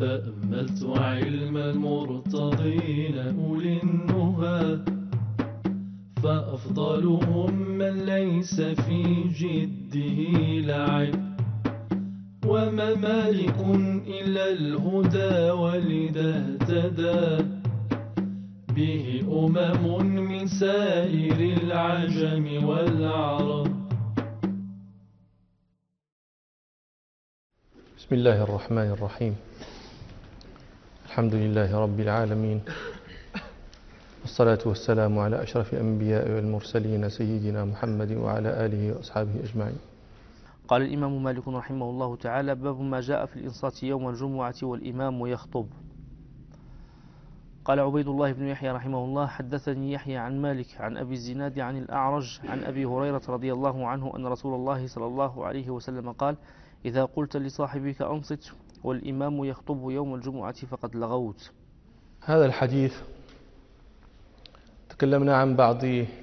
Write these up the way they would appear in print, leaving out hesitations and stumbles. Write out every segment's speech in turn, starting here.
تأملت علم المرتضين أولي النهى، فأفضلهم من ليس في جده لعب، وما مالك إلا الهدى ولذا اهتدى به من سائر العجم والعرب. بسم الله الرحمن الرحيم. الحمد لله رب العالمين، والصلاة والسلام على أشرف الأنبياء والمرسلين سيدنا محمد وعلى آله وأصحابه أجمعين. قال الإمام مالك رحمه الله تعالى: باب ما جاء في الإنصات يوم الجمعة والإمام يخطب. قال عبيد الله بن يحيى رحمه الله: حدثني يحيى عن مالك عن أبي الزناد عن الأعرج عن أبي هريرة رضي الله عنه أن رسول الله صلى الله عليه وسلم قال: إذا قلت لصاحبك أنصت والإمام يخطب يوم الجمعة فقد لغوت. هذا الحديث تكلمنا عن بعض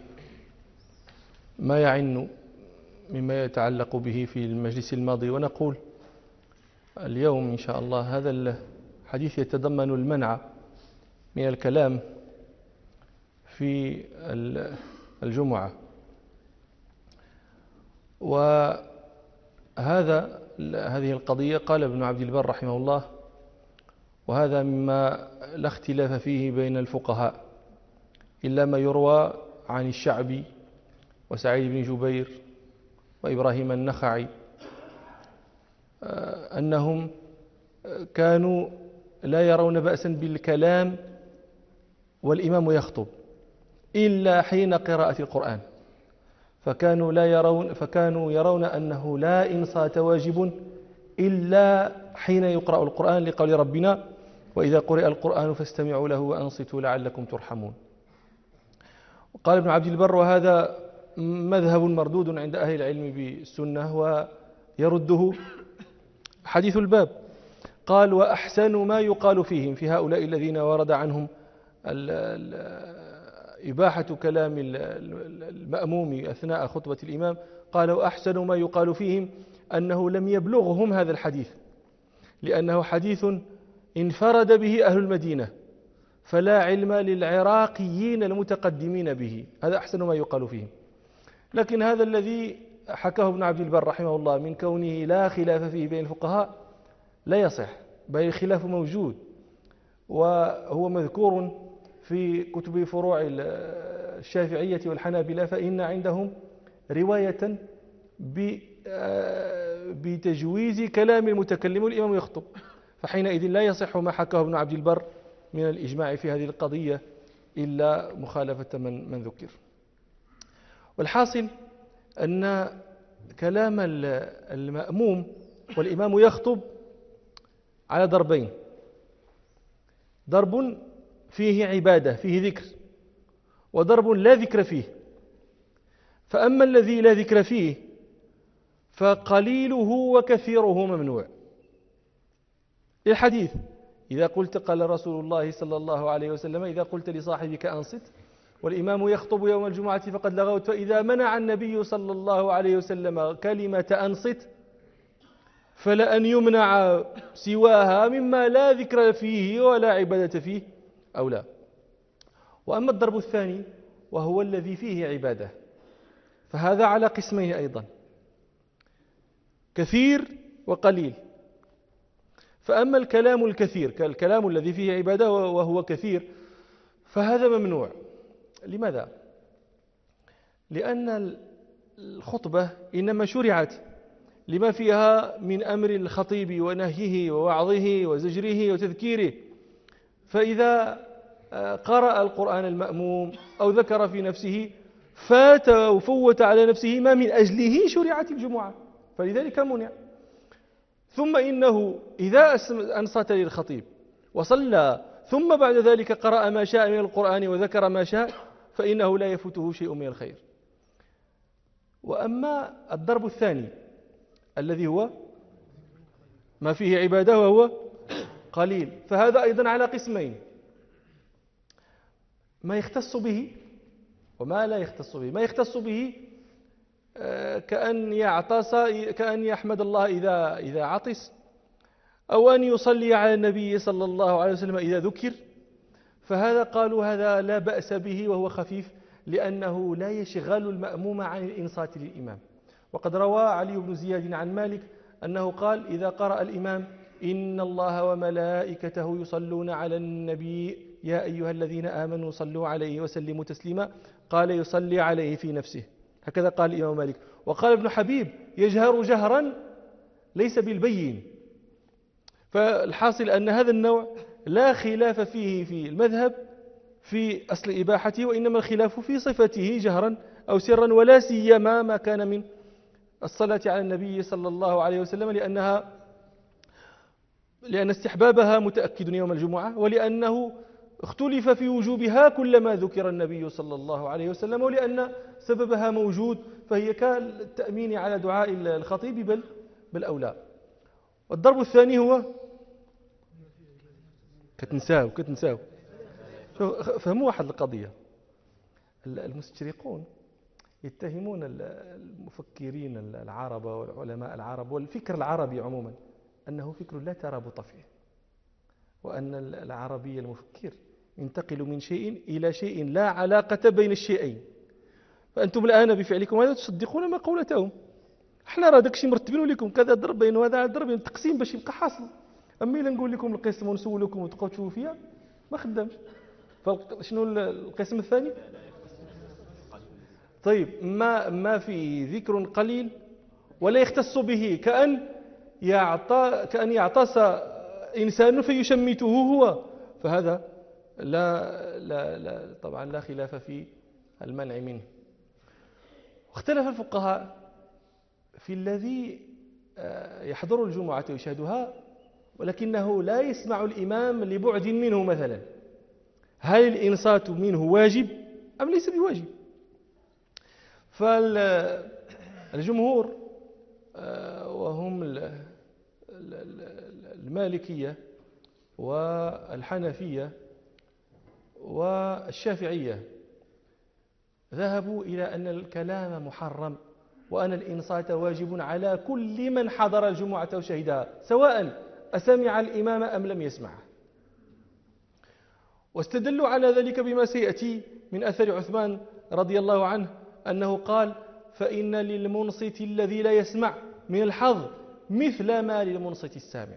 ما يعن مما يتعلق به في المجلس الماضي، ونقول اليوم إن شاء الله هذا الحديث يتضمن المنع من الكلام في الجمعة، هذه القضية قال ابن عبد البر رحمه الله: وهذا مما لا اختلاف فيه بين الفقهاء إلا ما يروى عن الشعبي وسعيد بن جبير وإبراهيم النخعي أنهم كانوا لا يرون بأسا بالكلام والإمام يخطب إلا حين قراءة القرآن، فكانوا يرون أنه لا إنصات واجب إلا حين يقرأ القرآن، لقول ربنا: وإذا قرئ القرآن فاستمعوا له وأنصتوا لعلكم ترحمون. وقال ابن عبد البر: وهذا مذهب مردود عند أهل العلم بالسنة ويرده حديث الباب. قال: وأحسن ما يقال فيهم، في هؤلاء الذين ورد عنهم إباحة كلام المأموم أثناء خطبة الإمام، قال: وأحسن ما يقال فيهم أنه لم يبلغهم هذا الحديث، لأنه حديث انفرد به أهل المدينة، فلا علم للعراقيين المتقدمين به. هذا أحسن ما يقال فيهم. لكن هذا الذي حكاه ابن عبد البر رحمه الله من كونه لا خلاف فيه بين الفقهاء لا يصح، بل الخلاف موجود، وهو مذكور في كتب فروع الشافعية والحنابلة، فإن عندهم رواية بتجويز كلام المتكلم والإمام يخطب، فحينئذ لا يصح ما حكاه ابن عبد البر من الإجماع في هذه القضية إلا مخالفة من ذكر. والحاصل أن كلام المأموم والإمام يخطب على ضربين: ضرب فيه عبادة فيه ذكر، وضرب لا ذكر فيه. فأما الذي لا ذكر فيه فقليله وكثيره ممنوع، الحديث: إذا قلت، قال رسول الله صلى الله عليه وسلم: إذا قلت لصاحبك أنصت والإمام يخطب يوم الجمعة فقد لغوت. فإذا منع النبي صلى الله عليه وسلم كلمة أنصت فلأن يمنع سواها مما لا ذكر فيه ولا عبادة فيه أو لا. وأما الضرب الثاني وهو الذي فيه عبادة، فهذا على قسمين أيضا: كثير وقليل. فأما الكلام الكثير كالكلام الذي فيه عبادة وهو كثير فهذا ممنوع. لماذا؟ لأن الخطبة إنما شرعت لما فيها من أمر الخطيب ونهيه ووعظه وزجره وتذكيره، فإذا قرأ القرآن المأموم أو ذكر في نفسه فات وفوت على نفسه ما من أجله شرعت الجمعة، فلذلك منع. ثم إنه إذا أنصت للخطيب وصلى ثم بعد ذلك قرأ ما شاء من القرآن وذكر ما شاء فإنه لا يفوته شيء من الخير. وأما الضرب الثاني الذي هو ما فيه عبادة وهو قليل، فهذا أيضا على قسمين: ما يختص به وما لا يختص به. ما يختص به كأن يعطس، كأن يحمد الله إذا عطس، أو أن يصلي على النبي صلى الله عليه وسلم إذا ذكر، فهذا قالوا هذا لا بأس به وهو خفيف، لأنه لا يشغل المأموم عن الإنصات للإمام. وقد روى علي بن زياد عن مالك أنه قال: إذا قرأ الإمام إن الله وملائكته يصلون على النبي يا أيها الذين آمنوا صلوا عليه وسلموا تسليما، قال: يصلي عليه في نفسه. هكذا قال الإمام مالك. وقال ابن حبيب: يجهر جهرا ليس بالبين. فالحاصل أن هذا النوع لا خلاف فيه في المذهب في أصل إباحته، وإنما الخلاف في صفته جهرا أو سرا، ولا سيما ما كان من الصلاة على النبي صلى الله عليه وسلم، لأن استحبابها متأكد يوم الجمعة، ولأنه اختلف في وجوبها كلما ذكر النبي صلى الله عليه وسلم، ولأن سببها موجود، فهي كالتأمين على دعاء الخطيب بل أولى. والضرب الثاني هو كتنساو فهموا واحد القضية. المستشرقون يتهمون المفكرين العرب والعلماء العرب والفكر العربي عموما أنه فكر لا ترابط فيه، وأن العربي المفكر ينتقل من شيء إلى شيء لا علاقة بين الشيئين. فأنتم الآن بفعلكم هذا تصدقون ما قولتهم. احنا راه داكشي مرتبين لكم كذا ضرب بين وهذا ضرب بين، التقسيم باش يبقى حاصل. أما إلا نقول لكم القسم ونسولكم وتبقاو تشوفوا فيها ما خدامش. فشنو القسم الثاني؟ طيب، ما في ذكر قليل ولا يختص به، كأن يعطس إنسان فيشمته هو، فهذا لا طبعا لا خلاف في المنع منه. واختلف الفقهاء في الذي يحضر الجمعة ويشهدها ولكنه لا يسمع الإمام لبعد منه مثلا، هل الإنصات منه واجب أم ليس بواجب؟ فالجمهور وهم المالكية والحنفية والشافعية ذهبوا إلى أن الكلام محرم، وأن الإنصات واجب على كل من حضر الجمعة وشهدها، سواء أسمع الإمام أم لم يسمعه. واستدلوا على ذلك بما سيأتي من أثر عثمان رضي الله عنه أنه قال: فإن للمنصت الذي لا يسمع من الحظ مثل ما للمنصت السامع.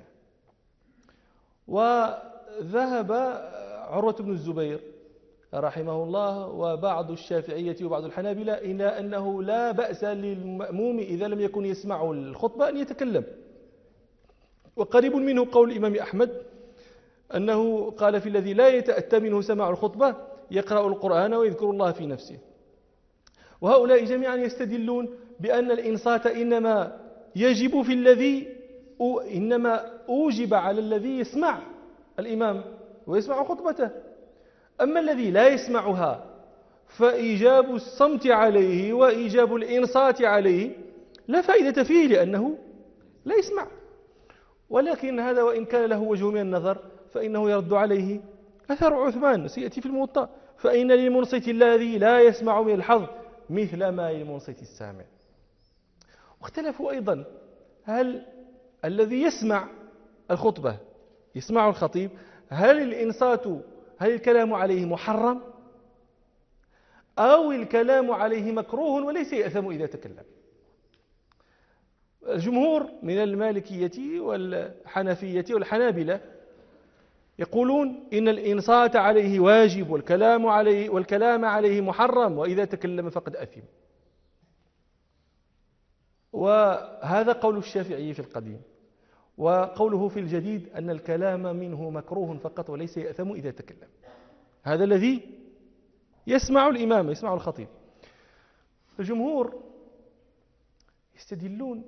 وذهب عروة بن الزبير رحمه الله وبعض الشافعية وبعض الحنابلة إلى أنه لا بأس للمأموم إذا لم يكن يسمع الخطبة أن يتكلم. وقريب منه قول الإمام أحمد أنه قال: في الذي لا يتأتى منه سماع الخطبة يقرأ القرآن ويذكر الله في نفسه. وهؤلاء جميعا يستدلون بأن الإنصات إنما يجب في الذي إنما أوجب على الذي يسمع الإمام ويسمع خطبته. أما الذي لا يسمعها فإيجاب الصمت عليه وإيجاب الإنصات عليه لا فائدة فيه، لأنه لا يسمع. ولكن هذا وإن كان له وجه من النظر فإنه يرد عليه أثر عثمان سيأتي في الموطأ: فإن للمنصت الذي لا يسمع من الحظ مثل ما للمنصت السامع. واختلفوا أيضا: هل الذي يسمع الخطبة يسمع الخطيب، هل الكلام عليه محرم أو الكلام عليه مكروه وليس يأثم إذا تكلم؟ الجمهور من المالكية والحنفية والحنابلة يقولون إن الإنصات عليه واجب والكلام عليه محرم، وإذا تكلم فقد أثم. وهذا قول الشافعي في القديم. وقوله في الجديد أن الكلام منه مكروه فقط وليس يأثم إذا تكلم. هذا الذي يسمع الإمام يسمع الخطيب. الجمهور يستدلون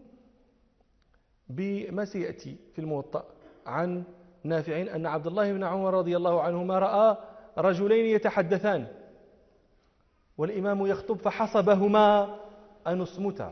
بما سيأتي في الموطأ عن نافع أن عبد الله بن عمر رضي الله عنهما رأى رجلين يتحدثان والإمام يخطب فحسبهما أن اصمتا.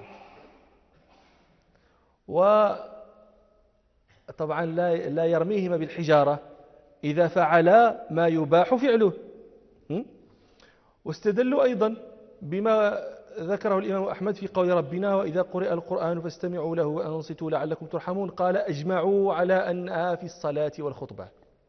وطبعا لا يرميهما بالحجارة إذا فعلا ما يباح فعله. واستدلوا أيضا بما ذكره الإمام أحمد في قول ربنا وإذا قرئ القرآن فاستمعوا له وأنصتوا لعلكم ترحمون، قال أجمعوا على أنها في الصلاة والخطبة.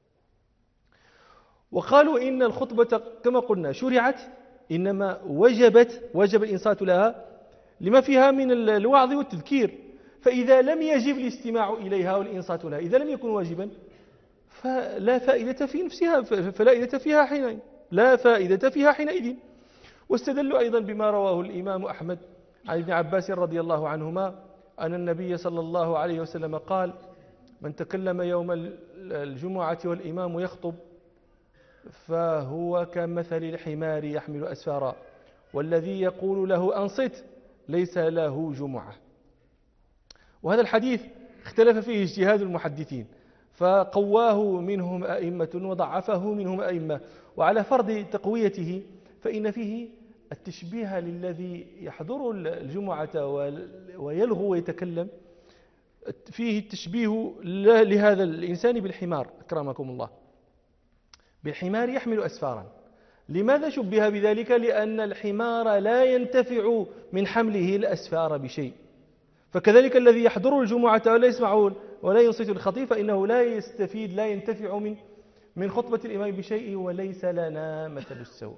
وقالوا إن الخطبة كما قلنا شرعت، إنما وجب الإنصات لها لما فيها من الوعظ والتذكير، فإذا لم يجب الاستماع إليها والإنصات لها، إذا لم يكن واجبا فلا فائدة في نفسها، لا فائدة فيها حينئذ. واستدلوا أيضا بما رواه الإمام أحمد عن ابن عباس رضي الله عنهما أن النبي صلى الله عليه وسلم قال: من تكلم يوم الجمعة والإمام يخطب فهو كمثل الحمار يحمل أسفارا، والذي يقول له أنصت ليس له جمعة. وهذا الحديث اختلف فيه اجتهاد المحدثين، فقواه منهم أئمة وضعفه منهم أئمة، وعلى فرض تقويته فإن فيه التشبيه للذي يحضر الجمعة ويلغو ويتكلم، فيه التشبيه لهذا الإنسان بالحمار أكرمكم الله، بالحمار يحمل أسفارا. لماذا شبه بذلك؟ لأن الحمار لا ينتفع من حمله الأسفار بشيء، فكذلك الذي يحضر الجمعة ولا يسمعون ولا ينصت الخطيب فإنه لا يستفيد لا ينتفع من خطبة الإمام بشيء، وليس لنا مثل السوء.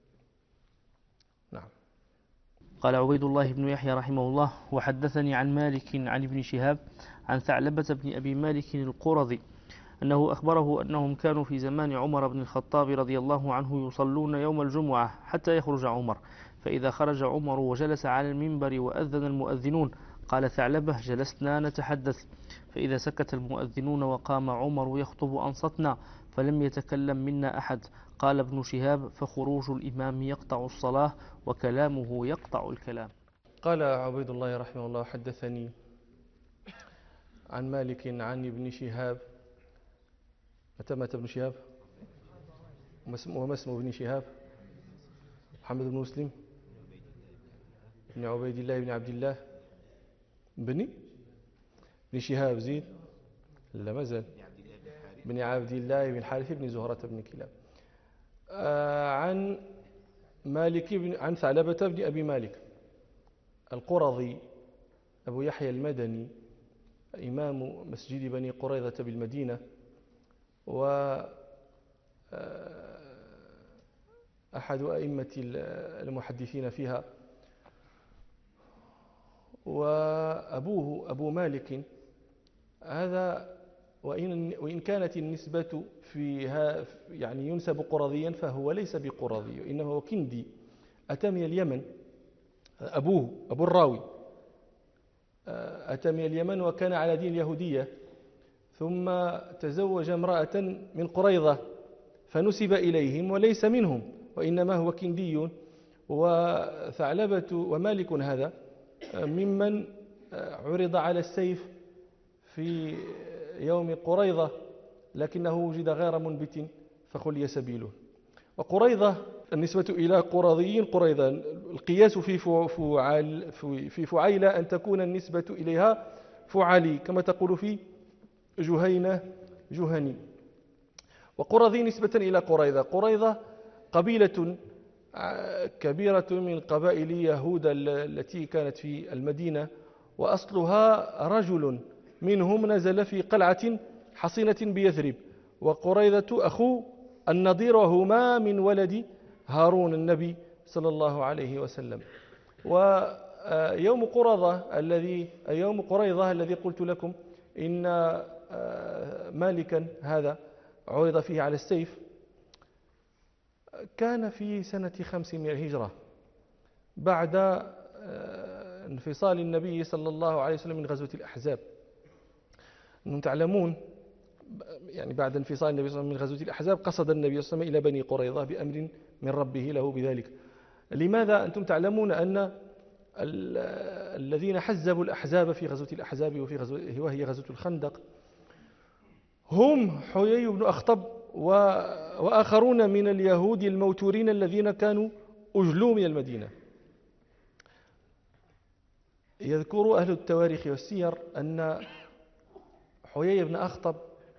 نعم. قال عبيد الله بن يحيى رحمه الله: وحدثني عن مالك عن ابن شهاب عن ثعلبة بن أبي مالك القرظي أنه أخبره أنهم كانوا في زمان عمر بن الخطاب رضي الله عنه يصلون يوم الجمعة حتى يخرج عمر، فإذا خرج عمر وجلس على المنبر وأذن المؤذنون قال ثعلبة: جلسنا نتحدث، فإذا سكت المؤذنون وقام عمر يخطب أنصتنا فلم يتكلم منا أحد. قال ابن شهاب: فخروج الإمام يقطع الصلاة وكلامه يقطع الكلام. قال عبيد الله رحمه الله: حدثني عن مالك عن ابن شهاب. متى مات ابن شهاب؟ وما اسم ابن شهاب؟ محمد بن مسلم بن عبيد الله بن عبد الله بن شهاب زيد، لا ما زال بن عبد الله بن الحارث بن زهرة بن كلاب. عن مالك عن ثعلبة بن أبي مالك القرظي أبو يحيى المدني، إمام مسجد بني قريظة بالمدينة، وأحد أئمة المحدثين فيها. وأبوه أبو مالك هذا وإن كانت النسبة فيها يعني ينسب قرظيا، فهو ليس بقرظي، إنما هو كندي أتى من اليمن. أبوه أبو الراوي أتى من اليمن وكان على دين اليهودية، ثم تزوج امرأة من قريظة فنسب إليهم وليس منهم، وإنما هو كندي. وثعلبة ومالك هذا ممن عرض على السيف في يوم قريظة، لكنه وجد غير منبت فخلي سبيله. وقريظة النسبة إلى قرظيين قريظة، القياس في فعيلة أن تكون النسبة إليها فعلي، كما تقول في جهينة جهني. وقرظي نسبة إلى قريظة. قريظة قبيلة كبيرة من قبائل يهود التي كانت في المدينة، وأصلها رجل منهم نزل في قلعة حصينة بيثرب، وقريظة أخو النضير، وهما من ولد هارون النبي صلى الله عليه وسلم. ويوم قريظة الذي قلت لكم إن مالكا هذا عرض فيه على السيف كان في سنة 5 من الهجرة، بعد انفصال النبي صلى الله عليه وسلم من غزوة الأحزاب. أنتم تعلمون يعني بعد انفصال النبي صلى الله عليه وسلم من غزوة الأحزاب قصد النبي صلى الله عليه وسلم إلى بني قريظة بأمر من ربه له بذلك. لماذا؟ أنتم تعلمون أن الذين حزبوا الأحزاب في غزوة الأحزاب وهي غزوة الخندق هم حيي بن أخطب وآخرون من اليهود الموتورين الذين كانوا أجلوا من المدينة. يذكر أهل التواريخ والسير أن حيي بن أخطب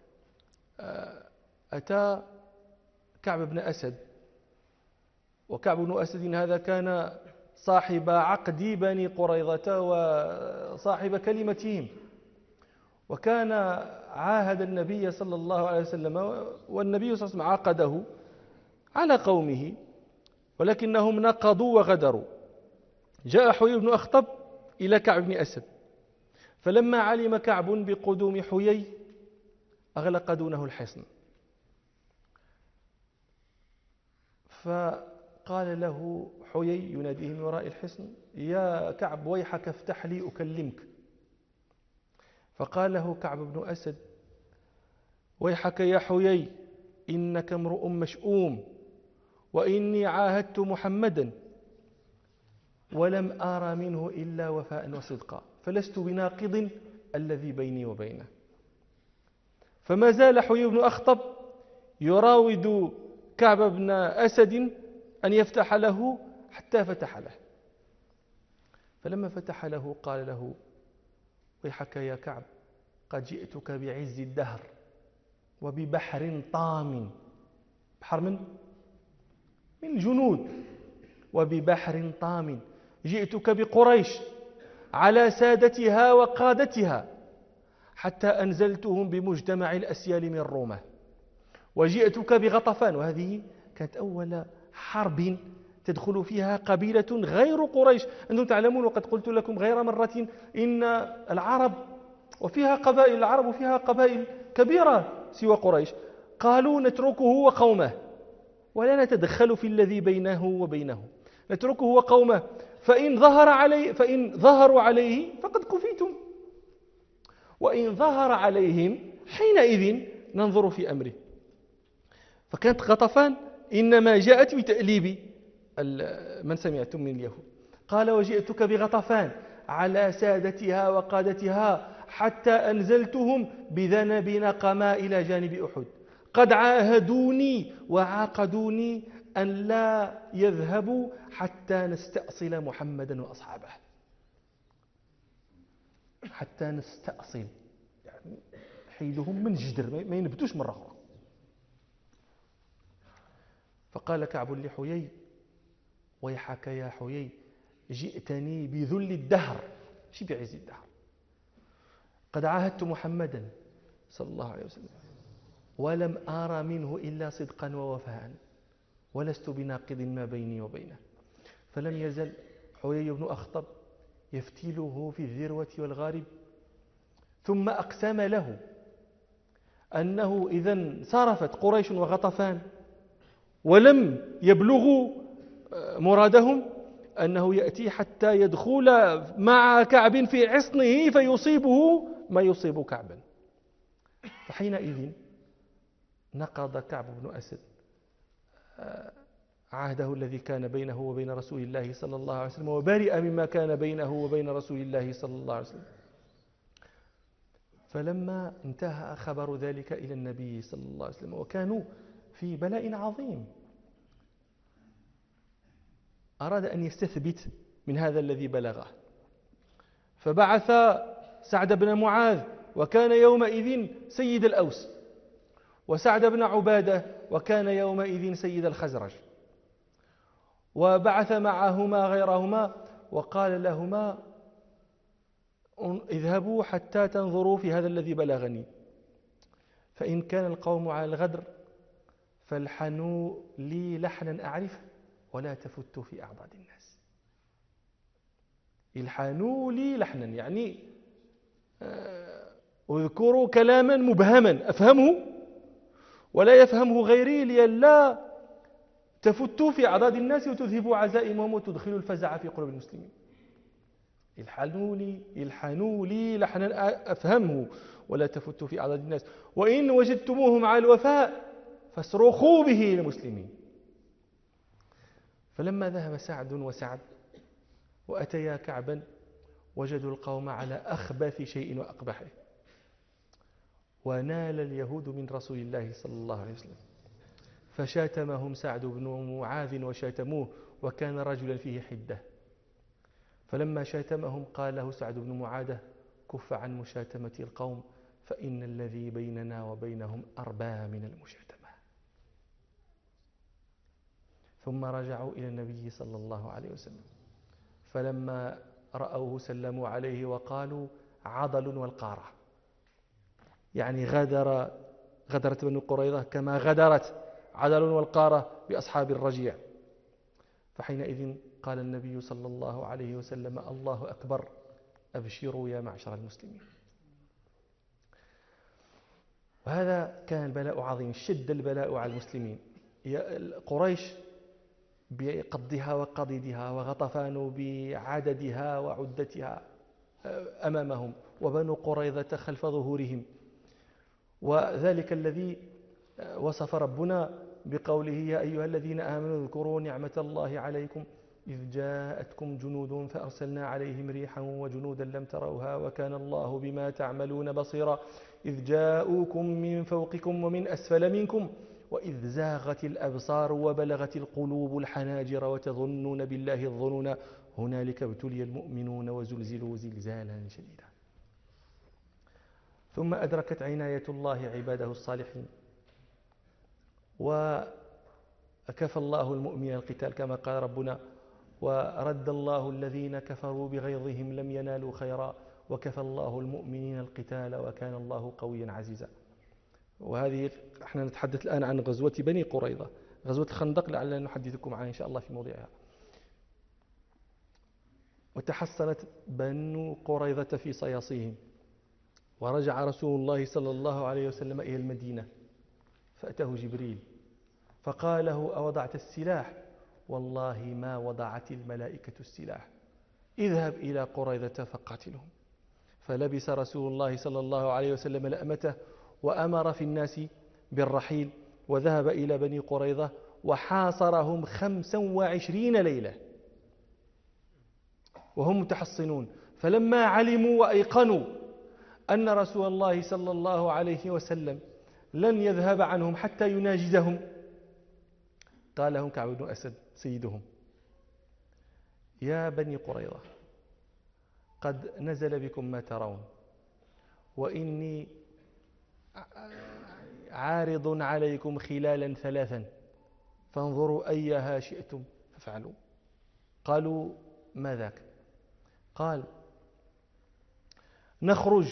أتى كعب بن أسد، وكعب بن أسد هذا كان صاحب عقد بني قريظة وصاحب كلمتهم، وكان عاهد النبي صلى الله عليه وسلم، والنبي صلى الله عليه وسلم عاقده على قومه، ولكنهم نقضوا وغدروا. جاء حيي بن أخطب إلى كعب بن أسد، فلما علم كعب بقدوم حيي أغلق دونه الحصن، فقال له حيي يناديه من وراء الحصن: يا كعب ويحك افتح لي أكلمك. فقال له كعب بن أسد: ويحك يا حيي، إنك امرؤ مشؤوم، وإني عاهدت محمدا ولم أرى منه إلا وفاء وصدقا، فلست بناقض الذي بيني وبينه. فما زال حيي بن أخطب يراود كعب بن أسد أن يفتح له حتى فتح له. فلما فتح له قال له: ويحك يا كعب، قد جئتك بعز الدهر وببحر طام، بحر من الجنود، وببحر طام، جئتك بقريش على سادتها وقادتها حتى أنزلتهم بمجتمع الأسيال من روما، وجئتك بغطفان، وهذه كانت أول حرب تدخل فيها قبيلة غير قريش. أنتم تعلمون وقد قلت لكم غير مرة إن العرب وفيها قبائل، العرب فيها قبائل كبيرة سوى قريش، قالوا نتركه وقومه ولا نتدخل في الذي بينه وبينه، نتركه وقومه، فإن ظهروا عليه فقد كفيتم، وإن ظهر عليهم حينئذ ننظر في أمره. فكانت غطفان إنما جاءت بتأليب من سمعتم من اليهود. قال: وجئتك بغطفان على سادتها وقادتها حتى أنزلتهم بذنب نقما إلى جانب أحد، قد عاهدوني وعاقدوني أن لا يذهبوا حتى نستأصل محمدا وأصحابه. حتى نستأصل يعني حيدهم من جدر، ما ينبتوش مرة أخرى. فقال كعب لحيي: ويحك يا حيي، جئتني بذل الدهر، مش بعز الدهر، قد عاهدت محمدا صلى الله عليه وسلم ولم أرى منه إلا صدقا ووفاء، ولست بناقض ما بيني وبينه. فلم يزل حيي بن أخطب يفتيله في الذروة والغارب، ثم أقسم له أنه إذا انصرفت قريش وغطفان ولم يبلغوا مرادهم أنه يأتي حتى يدخل مع كعب في عصنه فيصيبه ما يصيب كعبا. فحينئذ نقض كعب بن أسد عهده الذي كان بينه وبين رسول الله صلى الله عليه وسلم، وبرئ مما كان بينه وبين رسول الله صلى الله عليه وسلم. فلما انتهى خبر ذلك إلى النبي صلى الله عليه وسلم وكانوا في بلاء عظيم، أراد أن يستثبت من هذا الذي بلغه، فبعث سعد بن معاذ، وكان يومئذ سيد الأوس، وسعد بن عبادة، وكان يومئذ سيد الخزرج، وبعث معهما غيرهما وقال لهما: اذهبوا حتى تنظروا في هذا الذي بلغني، فإن كان القوم على الغدر فالحنوا لي لحنا أعرفه ولا تفتوا في أعضاد الناس. الحنوا لي لحنا يعني اذكروا كلاما مبهما أفهمه ولا يفهمه غيري، لئلا تفتوا في أعضاد الناس وتذهبوا عزائمهم وتدخلوا الفزع في قلوب المسلمين. الحنوا لي لحنا أفهمه ولا تفتوا في أعضاد الناس، وإن وجدتموهم على الوفاء فاصرخوا به للمسلمين. فلما ذهب سعد وسعد وأتيا كعبا وجدوا القوم على أخبث شيء وأقبحه، ونال اليهود من رسول الله صلى الله عليه وسلم، فشاتمهم سعد بن معاذ وشاتموه، وكان رجلا فيه حدة. فلما شاتمهم قال له سعد بن معاذ: كف عن مشاتمة القوم، فإن الذي بيننا وبينهم أربى من المشاتمة. ثم رجعوا إلى النبي صلى الله عليه وسلم فلما رأوه سلموا عليه وقالوا عضل والقارة، يعني غدرت بنو قريظة كما غدرت عضل والقارة بأصحاب الرجيع. فحينئذ قال النبي صلى الله عليه وسلم: الله أكبر، أبشروا يا معشر المسلمين. وهذا كان بلاء عظيم، شد البلاء على المسلمين. قريش بقضها وقضيدها، وغطفان بعددها وعدتها أمامهم، وبنو قريظة خلف ظهورهم. وذلك الذي وصف ربنا بقوله: يا أيها الذين آمنوا اذكروا نعمة الله عليكم إذ جاءتكم جنود فأرسلنا عليهم ريحا وجنودا لم تروها وكان الله بما تعملون بصيرا إذ جاءوكم من فوقكم ومن أسفل منكم وإذ زاغت الأبصار وبلغت القلوب الحناجر وتظنون بالله الظنون هنالك ابتلي المؤمنون وزلزلوا زلزالا شديدا. ثم أدركت عناية الله عباده الصالحين، وكفى الله المؤمن القتال كما قال ربنا: ورد الله الذين كفروا بغيظهم لم ينالوا خيرا وكفى الله المؤمنين القتال وكان الله قويا عزيزا. وهذه احنا نتحدث الآن عن غزوة بني قريظة. غزوة الخندق لعلنا نحدثكم عنها إن شاء الله في موضعها. وتحصنت بنو قريظة في صياصيهم، ورجع رسول الله صلى الله عليه وسلم إلى المدينة، فأتاه جبريل فقال له: أوضعت السلاح؟ والله ما وضعت الملائكة السلاح، اذهب إلى قريظة فقاتلهم. فلبس رسول الله صلى الله عليه وسلم لأمته وأمر في الناس بالرحيل، وذهب إلى بني قريظة وحاصرهم 25 ليلة وهم متحصنون. فلما علموا وأيقنوا أن رسول الله صلى الله عليه وسلم لن يذهب عنهم حتى يناجزهم، قال لهم كعب بن أسد سيدهم: يا بني قريظة، قد نزل بكم ما ترون، وإني عارض عليكم خلالا 3 فانظروا أيها شئتم فافعلوا. قالوا: ما ذاك؟ قال: نخرج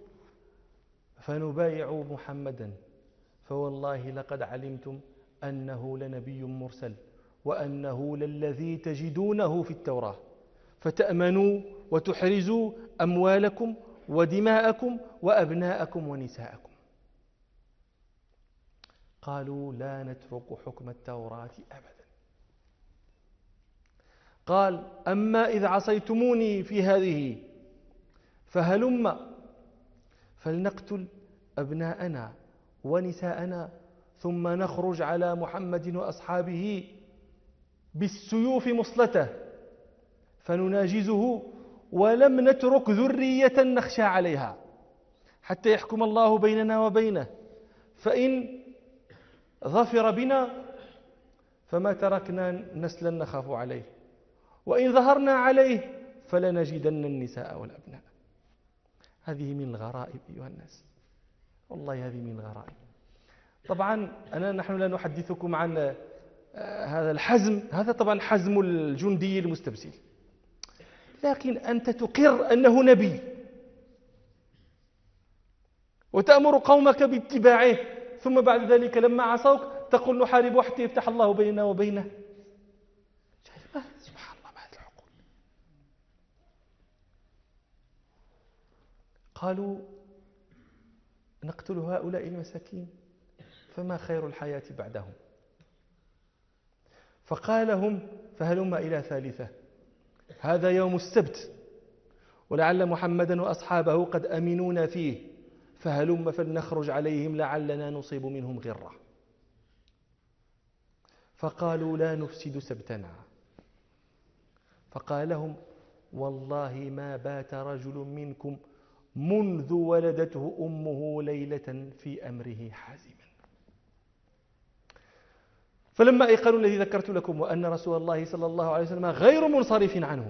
فنبايع محمدا، فوالله لقد علمتم أنه لنبي مرسل وأنه للذي تجدونه في التوراة، فتأمنوا وتحرزوا أموالكم ودماءكم وأبناءكم ونساءكم. قالوا: لا نترك حكم التوراة أبدا. قال: أما إذ عصيتموني في هذه فهلم فلنقتل أبناءنا ونساءنا ثم نخرج على محمد وأصحابه بالسيوف مصلته فنناجزه ولم نترك ذرية نخشى عليها حتى يحكم الله بيننا وبينه، فإن ظفر بنا فما تركنا نسلا نخاف عليه، وإن ظهرنا عليه فلنجدن النساء والأبناء. هذه من الغرائب أيها الناس، والله هذه من الغرائب. طبعا نحن لا نحدثكم عن هذا الحزم، هذا طبعا حزم الجندي المستبسل، لكن أنت تقر أنه نبي وتأمر قومك باتباعه، ثم بعد ذلك لما عصوك تقول نحارب حتى يفتح الله بيننا وبينه. سبحان الله، ما هذه العقول. قالوا: نقتل هؤلاء المساكين فما خير الحياة بعدهم. فقال لهم: فهلم إلى 3، هذا يوم السبت ولعل محمدا وأصحابه قد أمنونا فيه، فهلم فلنخرج عليهم لعلنا نصيب منهم غرة. فقالوا: لا نفسد سبتنا. فقال لهم: والله ما بات رجل منكم منذ ولدته أمه ليلة في أمره حازما. فلما أيقنوا الذي ذكرت لكم وأن رسول الله صلى الله عليه وسلم غير منصرف عنهم،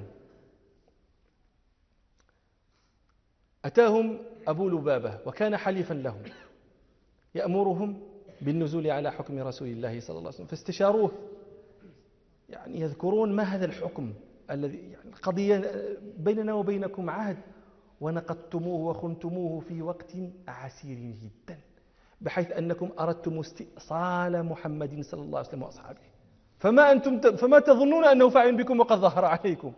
أتاهم أبو لبابة وكان حليفا لهم يأمرهم بالنزول على حكم رسول الله صلى الله عليه وسلم، فاستشاروه، يعني يذكرون ما هذا الحكم الذي يعني قضية بيننا وبينكم عهد ونقضتموه وخنتموه في وقت عسير جدا، بحيث أنكم أردتم استئصال محمد صلى الله عليه وسلم وأصحابه، فما تظنون أنه فاعل بكم وقد ظهر عليكم.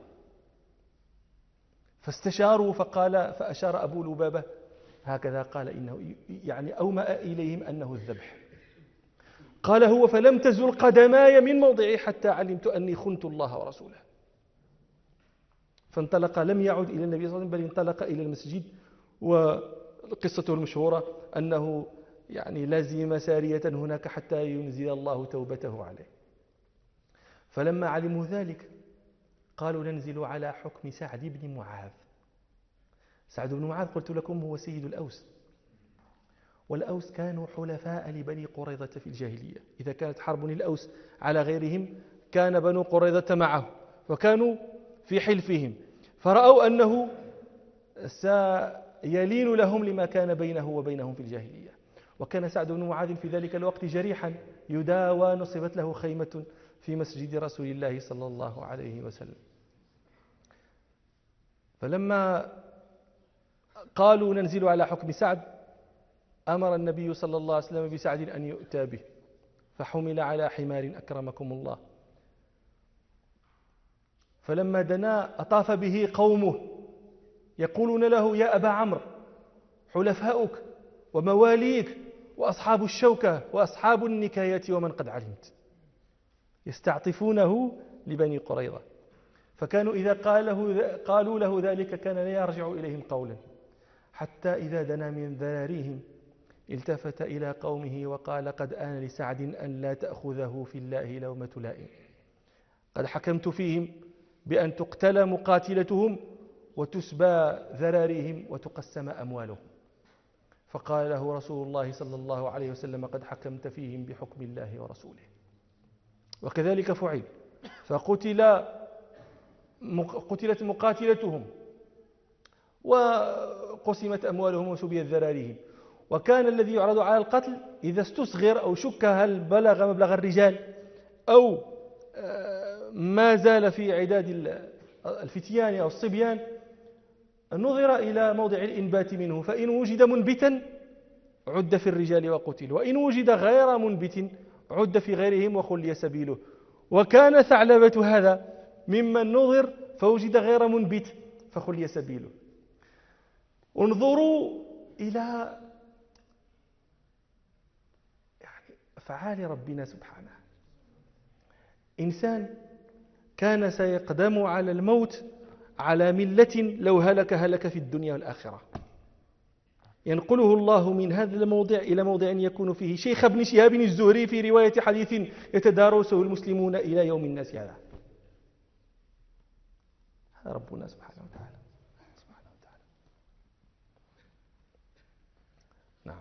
فاستشاروا فأشار أبو لبابة هكذا، قال إنه يعني أومأ إليهم أنه الذبح. قال هو فلم تزل قدماي من موضعي حتى علمت أني خنت الله ورسوله. فانطلق، لم يعد إلى النبي صلى الله عليه وسلم بل انطلق إلى المسجد. وقصته المشهورة أنه يعني لازم سارية هناك حتى ينزل الله توبته عليه. فلما علموا ذلك قالوا ننزل على حكم سعد بن معاذ. سعد بن معاذ قلت لكم هو سيد الأوس، والأوس كانوا حلفاء لبني قريظة في الجاهلية. إذا كانت حرب الأوس على غيرهم كان بنو قريظة معه، وكانوا في حلفهم، فرأوا أنه سيلين لهم لما كان بينه وبينهم في الجاهلية. وكان سعد بن معاذ في ذلك الوقت جريحا يداوى، نصبت له خيمة في مسجد رسول الله صلى الله عليه وسلم. فلما قالوا ننزل على حكم سعد أمر النبي صلى الله عليه وسلم بسعد أن يؤتى به، فحمل على حمار أكرمكم الله. فلما دنا أطاف به قومه يقولون له يا أبا عمرو حلفاؤك ومواليك وأصحاب الشوكة وأصحاب النكاية ومن قد علمت، يستعطفونه لبني قريظة. فكانوا إذا قالوا له ذلك كان لا يرجع إليهم قولا، حتى إذا دنا من ذراريهم التفت إلى قومه وقال قد آن لسعد أن لا تأخذه في الله لومة لائم، قد حكمت فيهم بأن تقتل مقاتلتهم وتسبى ذراريهم وتقسم أموالهم. فقال له رسول الله صلى الله عليه وسلم قد حكمت فيهم بحكم الله ورسوله. وكذلك فعل، فقتلت مقاتلتهم وقسمت أموالهم وسبيت ذراريهم. وكان الذي يعرض على القتل إذا استصغر أو شك هل بلغ مبلغ الرجال أو ما زال في عداد الفتيان أو الصبيان نظر إلى موضع الإنبات منه، فإن وجد منبتا عد في الرجال وقتل، وإن وجد غير منبت عد في غيرهم وخلي سبيله. وكان ثعلبة هذا ممن نظر فوجد غير منبت فخلي سبيله. انظروا إلى أفعال ربنا سبحانه. إنسان كان سيقدم على الموت على ملة لو هلك في الدنيا والآخرة، ينقله الله من هذا الموضع إلى موضع يكون فيه شيخ ابن شهاب الزهري في رواية حديث يتدارسه المسلمون إلى يوم الناس هذا. ربنا سبحانه وتعالى. نعم.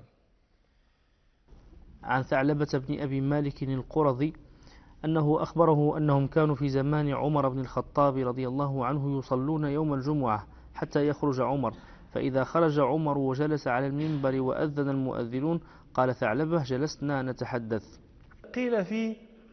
عن ثعلبة بن أبي مالك القرظي أنه أخبره أنهم كانوا في زمان عمر بن الخطاب رضي الله عنه يصلون يوم الجمعة حتى يخرج عمر، فإذا خرج عمر وجلس على المنبر وأذن المؤذنون قال ثعلبة جلسنا نتحدث. قيل في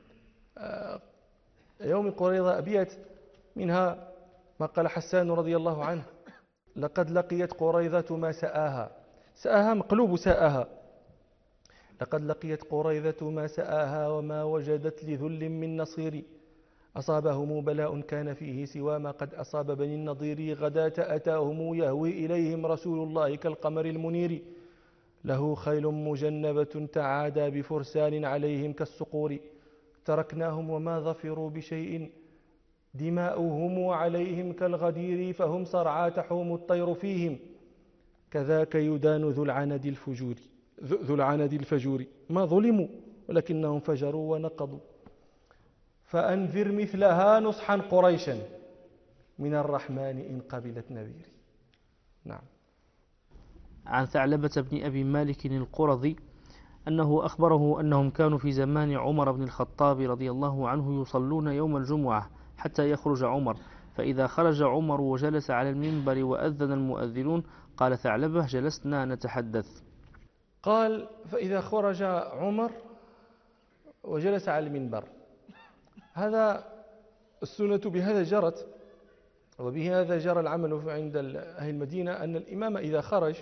يوم قريظة أبيات، منها ما قال حسان رضي الله عنه لقد لقيت قريظة ما سآها مقلوب سآها، لقد لقيت قريظة ما سآها وما وجدت لذل من نصير، أصابهم بلاء كان فيه سوى ما قد أصاب بني النضير، غداة أتاهم يهوي إليهم رسول الله كالقمر المنير، له خيل مجنبة تعادى بفرسان عليهم كالصقور، تركناهم وما ظفروا بشيء دماؤهم عليهم كالغدير، فهم صرعى تحوم الطير فيهم كذاك يدان ذو العند الفجور، ما ظلموا ولكنهم فجروا ونقضوا، فأنذر مثلها نصحا قريشا من الرحمن إن قبلت نذيري. نعم. عن ثعلبة بن أبي مالك القرظي أنه أخبره أنهم كانوا في زمان عمر بن الخطاب رضي الله عنه يصلون يوم الجمعة حتى يخرج عمر، فإذا خرج عمر وجلس على المنبر وأذن المؤذنون قال ثعلبة جلسنا نتحدث. قال فإذا خرج عمر وجلس على المنبر، هذا السنة بهذا جرت وبه هذا جرى العمل عند أهل المدينة أن الإمام إذا خرج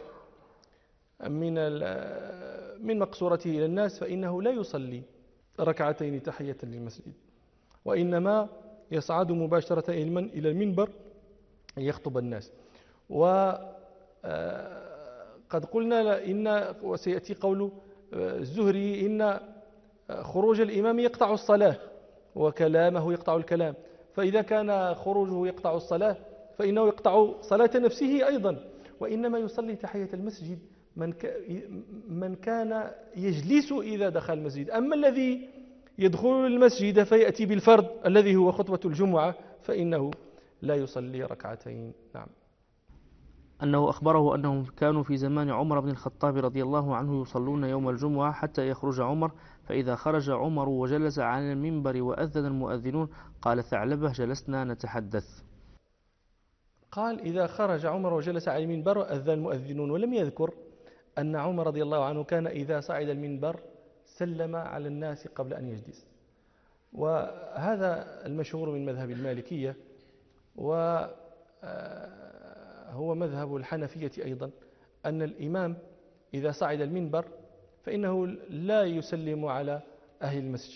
من مقصورته إلى الناس فإنه لا يصلي ركعتين تحية للمسجد، وإنما يصعد مباشرة إلى المنبر يخطب الناس. وقد قلنا إن وسيأتي قول الزهري إن خروج الإمام يقطع الصلاة وكلامه يقطع الكلام، فإذا كان خروجه يقطع الصلاة فإنه يقطع صلاة نفسه أيضا، وإنما يصلي تحية المسجد من كان يجلس إذا دخل المسجد. أما الذي يدخل المسجد فيأتي بالفرض الذي هو خطبة الجمعة فإنه لا يصلي ركعتين. نعم. أنه أخبره أنهم كانوا في زمان عمر بن الخطاب رضي الله عنه يصلون يوم الجمعة حتى يخرج عمر، فإذا خرج عمر وجلس على المنبر وأذن المؤذنون قال ثعلبة جلسنا نتحدث. قال إذا خرج عمر وجلس على المنبر وأذن المؤذنون، ولم يذكر أن عمر رضي الله عنه كان إذا صعد المنبر سلم على الناس قبل أن يجلس. وهذا المشهور من مذهب المالكية، وهو مذهب الحنفية أيضا، أن الإمام إذا صعد المنبر فإنه لا يسلم على أهل المسجد.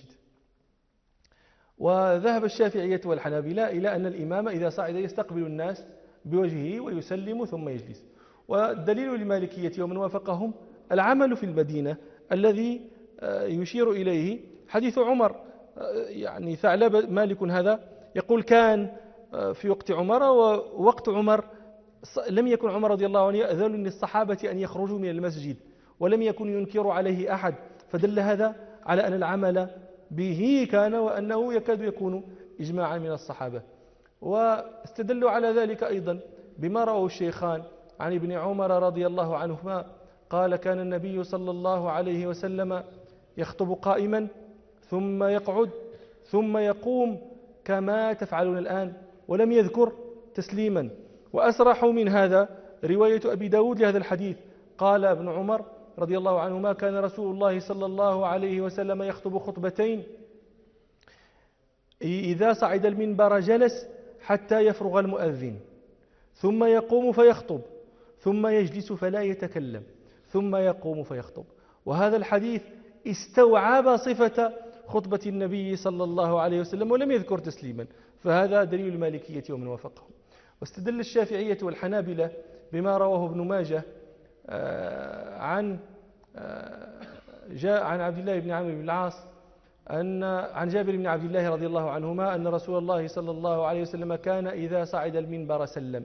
وذهب الشافعية والحنابلة إلى أن الإمام إذا صعد يستقبل الناس بوجهه ويسلم ثم يجلس. والدليل للمالكية ومن وافقهم العمل في المدينة الذي يشير إليه حديث عمر. يعني ثعلب مالك هذا يقول كان في وقت عمر، ووقت عمر لم يكن عمر رضي الله عنه يأذن للصحابة أن يخرجوا من المسجد، ولم يكن ينكر عليه أحد، فدل هذا على أن العمل به كان وأنه يكاد يكون إجماعا من الصحابة. واستدلوا على ذلك أيضا بما رواه الشيخان عن ابن عمر رضي الله عنهما قال كان النبي صلى الله عليه وسلم يخطب قائما ثم يقعد ثم يقوم كما تفعلون الآن، ولم يذكر تسليما. وأسرح من هذا رواية أبي داود لهذا الحديث، قال ابن عمر رضي الله عنهما كان رسول الله صلى الله عليه وسلم يخطب خطبتين إذا صعد المنبر جلس حتى يفرغ المؤذن ثم يقوم فيخطب ثم يجلس فلا يتكلم ثم يقوم فيخطب. وهذا الحديث استوعب صفة خطبة النبي صلى الله عليه وسلم ولم يذكر تسليما، فهذا دليل المالكية ومن وافقهم. واستدل الشافعية والحنابلة بما رواه ابن ماجه عن عبد الله بن عمرو بن العاص عن جابر بن عبد الله رضي الله عنهما أن رسول الله صلى الله عليه وسلم كان إذا صعد المنبر سلم.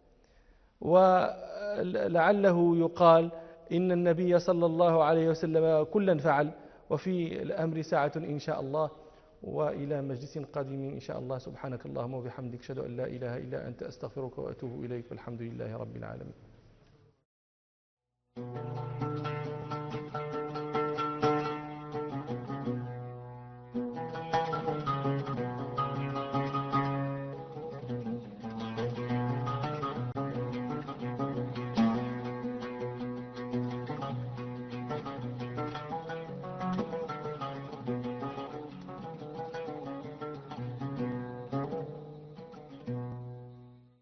ولعله يقال إن النبي صلى الله عليه وسلم كلا فعل، وفي الأمر ساعة إن شاء الله. وإلى مجلس قادم إن شاء الله. سبحانك اللهم وبحمدك أشهد أن لا إله إلا أنت أستغفرك وأتوب إليك، والحمد لله رب العالمين.